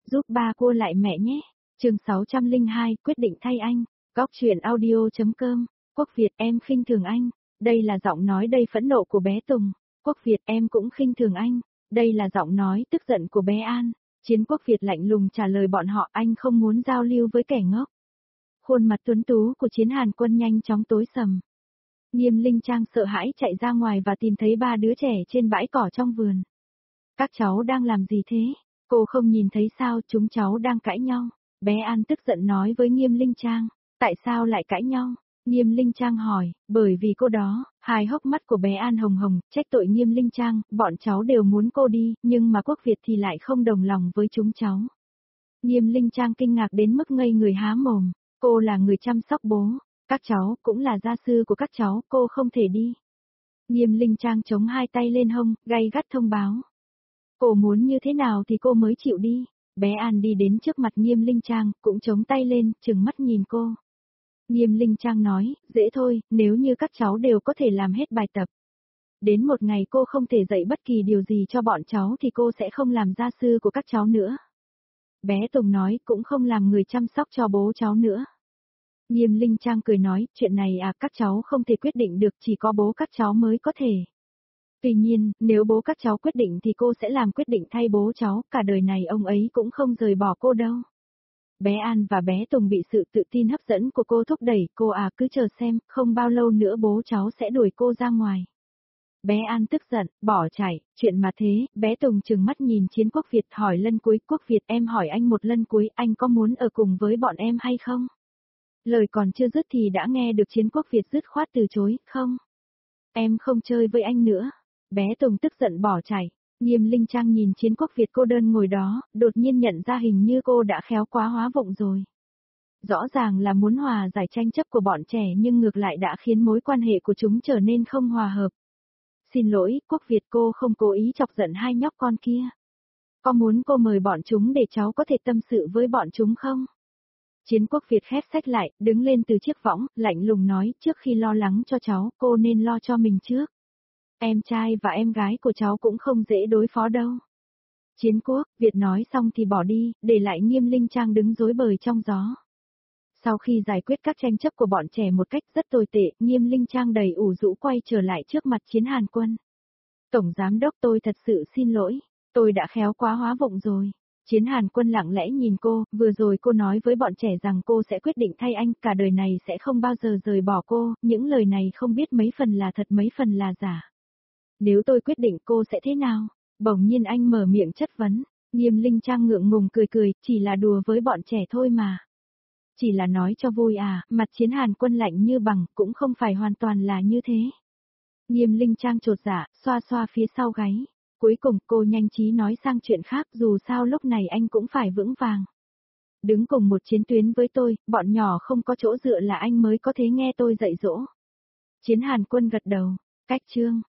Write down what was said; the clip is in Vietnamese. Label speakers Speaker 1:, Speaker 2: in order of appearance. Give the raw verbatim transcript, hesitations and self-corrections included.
Speaker 1: Giúp ba cua lại mẹ nhé. Chương sáu trăm lẻ hai, quyết định thay anh. Góc truyện audio.com. Quốc Việt, em khinh thường anh. Đây là giọng nói đầy phẫn nộ của bé Tùng. Quốc Việt, em cũng khinh thường anh. Đây là giọng nói tức giận của bé An. Chiến Quốc Việt lạnh lùng trả lời bọn họ, anh không muốn giao lưu với kẻ ngốc. Khuôn mặt tuấn tú của Chiến Hàn Quân nhanh chóng tối sầm. Nghiêm Linh Trang sợ hãi chạy ra ngoài và tìm thấy ba đứa trẻ trên bãi cỏ trong vườn. Các cháu đang làm gì thế? Cô không nhìn thấy sao, chúng cháu đang cãi nhau. Bé An tức giận nói với Nghiêm Linh Trang. Tại sao lại cãi nhau? Nghiêm Linh Trang hỏi, bởi vì cô đó. Hai hốc mắt của bé An hồng hồng, trách tội Nghiêm Linh Trang, bọn cháu đều muốn cô đi, nhưng mà Quốc Việt thì lại không đồng lòng với chúng cháu. Nghiêm Linh Trang kinh ngạc đến mức ngây người há mồm. Cô là người chăm sóc bố, các cháu cũng là gia sư của các cháu, cô không thể đi. Nghiêm Linh Trang chống hai tay lên hông, gay gắt thông báo. Cô muốn như thế nào thì cô mới chịu đi. Bé An đi đến trước mặt Nghiêm Linh Trang, cũng chống tay lên, trừng mắt nhìn cô. Nghiêm Linh Trang nói, dễ thôi, nếu như các cháu đều có thể làm hết bài tập. Đến một ngày cô không thể dạy bất kỳ điều gì cho bọn cháu thì cô sẽ không làm gia sư của các cháu nữa. Bé Tùng nói, cũng không làm người chăm sóc cho bố cháu nữa. Nghiêm Linh Trang cười nói, chuyện này à, các cháu không thể quyết định được, chỉ có bố các cháu mới có thể. Tuy nhiên, nếu bố các cháu quyết định thì cô sẽ làm quyết định thay bố cháu, cả đời này ông ấy cũng không rời bỏ cô đâu. Bé An và bé Tùng bị sự tự tin hấp dẫn của cô thúc đẩy, cô à cứ chờ xem, không bao lâu nữa bố cháu sẽ đuổi cô ra ngoài. Bé An tức giận, bỏ chạy, chuyện mà thế, bé Tùng trừng mắt nhìn Chiến Quốc Việt hỏi lần cuối, Quốc Việt em hỏi anh một lần cuối, anh có muốn ở cùng với bọn em hay không? Lời còn chưa dứt thì đã nghe được Chiến Quốc Việt dứt khoát từ chối, không. Em không chơi với anh nữa. Bé Tùng tức giận bỏ chạy. Nghiêm Linh Trang nhìn Chiến Quốc Việt cô đơn ngồi đó, đột nhiên nhận ra hình như cô đã khéo quá hóa vụng rồi. Rõ ràng là muốn hòa giải tranh chấp của bọn trẻ nhưng ngược lại đã khiến mối quan hệ của chúng trở nên không hòa hợp. Xin lỗi, Quốc Việt, cô không cố ý chọc giận hai nhóc con kia. Có muốn cô mời bọn chúng để cháu có thể tâm sự với bọn chúng không? Chiến Quốc Việt khép sách lại, đứng lên từ chiếc võng, lạnh lùng nói, trước khi lo lắng cho cháu, cô nên lo cho mình trước. Em trai và em gái của cháu cũng không dễ đối phó đâu. Chiến Quốc Việt nói xong thì bỏ đi, để lại Nghiêm Linh Trang đứng rối bời trong gió. Sau khi giải quyết các tranh chấp của bọn trẻ một cách rất tồi tệ, Nghiêm Linh Trang đầy ủ rũ quay trở lại trước mặt Chiến Hàn Quân. Tổng giám đốc, tôi thật sự xin lỗi, tôi đã khéo quá hóa vụng rồi. Chiến Hàn Quân lặng lẽ nhìn cô, vừa rồi cô nói với bọn trẻ rằng cô sẽ quyết định thay anh, cả đời này sẽ không bao giờ rời bỏ cô, những lời này không biết mấy phần là thật mấy phần là giả. Nếu tôi quyết định cô sẽ thế nào? Bỗng nhiên anh mở miệng chất vấn, Nghiêm Linh Trang ngượng ngùng cười cười, chỉ là đùa với bọn trẻ thôi mà. Chỉ là nói cho vui à, mặt Chiến Hàn Quân lạnh như bằng, cũng không phải hoàn toàn là như thế. Nghiêm Linh Trang chột dạ, xoa xoa phía sau gáy. Cuối cùng cô nhanh trí nói sang chuyện khác, dù sao lúc này anh cũng phải vững vàng. Đứng cùng một chiến tuyến với tôi, bọn nhỏ không có chỗ dựa là anh mới có thể nghe tôi dạy dỗ. Chiến Hàn Quân gật đầu, cách chương.